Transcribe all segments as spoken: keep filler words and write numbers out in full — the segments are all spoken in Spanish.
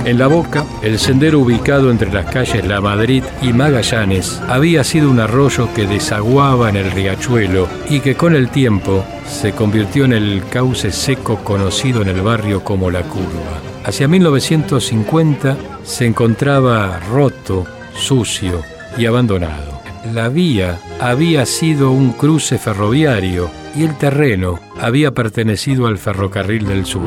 En La Boca, el sendero ubicado entre las calles La Madrid y Magallanes había sido un arroyo que desaguaba en el riachuelo y que con el tiempo se convirtió en el cauce seco conocido en el barrio como La Curva. Hacia mil novecientos cincuenta se encontraba roto, sucio y abandonado. La vía había sido un cruce ferroviario y el terreno había pertenecido al Ferrocarril del Sur.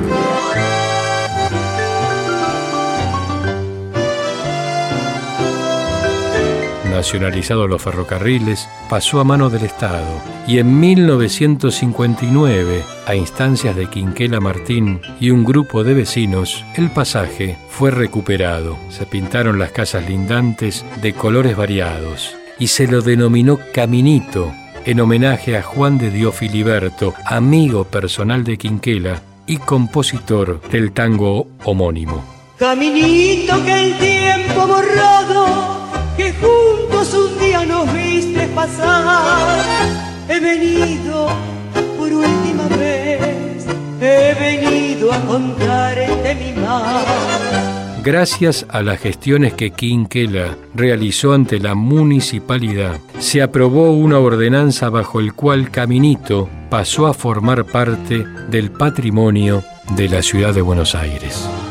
Nacionalizados los ferrocarriles, pasó a manos del Estado y en mil novecientos cincuenta y nueve, a instancias de Quinquela Martín y un grupo de vecinos, el pasaje fue recuperado. Se pintaron las casas lindantes de colores variados y se lo denominó Caminito, en homenaje a Juan de Dios Filiberto, amigo personal de Quinquela y compositor del tango homónimo. Caminito que el tiempo borrado, que juntos un día nos viste pasar, he venido por última vez, he venido a contarte mi mal. Gracias a las gestiones que Quinquela realizó ante la municipalidad, se aprobó una ordenanza bajo el cual Caminito pasó a formar parte del patrimonio de la ciudad de Buenos Aires.